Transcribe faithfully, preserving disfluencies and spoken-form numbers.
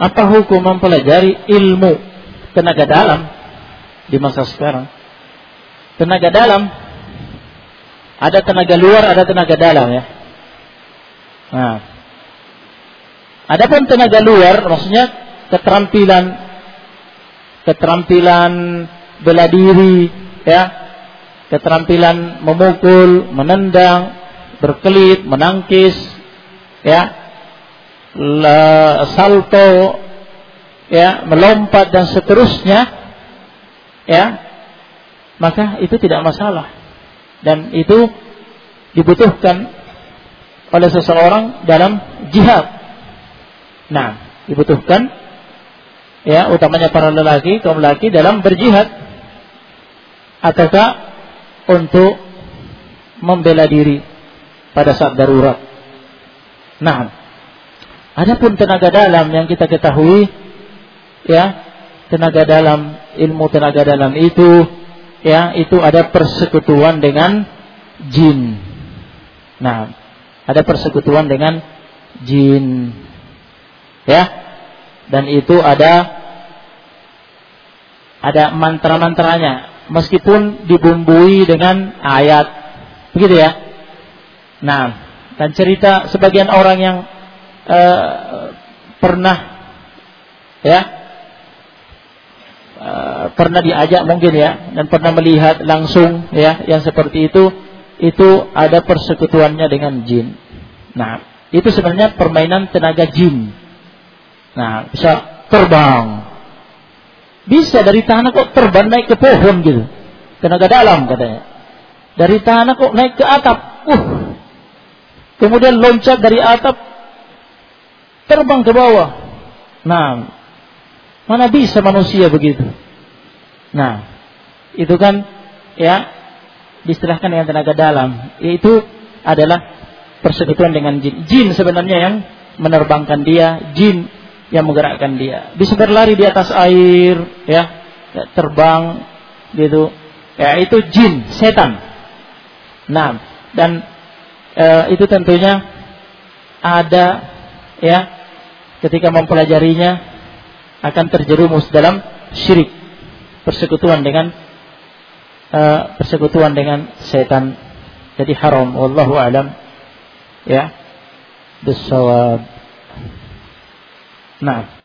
Apa hukum mempelajari ilmu tenaga dalam di masa sekarang? Tenaga dalam, ada tenaga luar, ada tenaga dalam ya. Nah, adapun tenaga luar maksudnya keterampilan keterampilan bela diri ya, keterampilan memukul, menendang, berkelit, menangkis ya, salto ya, melompat dan seterusnya ya, maka itu tidak masalah dan itu dibutuhkan oleh seseorang dalam jihad. Nah, dibutuhkan ya, utamanya para lelaki, kaum lelaki dalam berjihad ataukah untuk membela diri pada saat darurat. Nah, adapun tenaga dalam yang kita ketahui ya, tenaga dalam, ilmu tenaga dalam itu ya, itu ada persekutuan dengan jin. Nah, ada persekutuan dengan jin ya, dan itu ada ada mantra-mantranya, meskipun dibumbui dengan ayat, begitu ya. Nah, dan cerita sebagian orang yang uh, pernah ya uh, pernah diajak mungkin ya, dan pernah melihat langsung ya yang seperti itu, itu ada persekutuannya dengan jin. Nah, itu sebenarnya permainan tenaga jin. Nah, bisa terbang, bisa dari tanah kok terbang naik ke pohon gitu, tenaga dalam katanya. Dari tanah kok naik ke atap, uh, kemudian loncat dari atap, terbang ke bawah. Nah, mana bisa manusia begitu? Nah, itu kan ya diistilahkan dengan tenaga dalam, yaitu adalah persekutuan dengan jin. Jin sebenarnya yang menerbangkan dia, jin yang menggerakkan dia. Bisa berlari di atas air, ya, terbang, gitu. Ya, itu jin, setan. Nah, dan e, itu tentunya ada, ya, ketika mempelajarinya akan terjerumus dalam syirik, persekutuan dengan Uh, persekutuan dengan setan, jadi haram. Wallahu a'lam ya bis-shawab. Nah.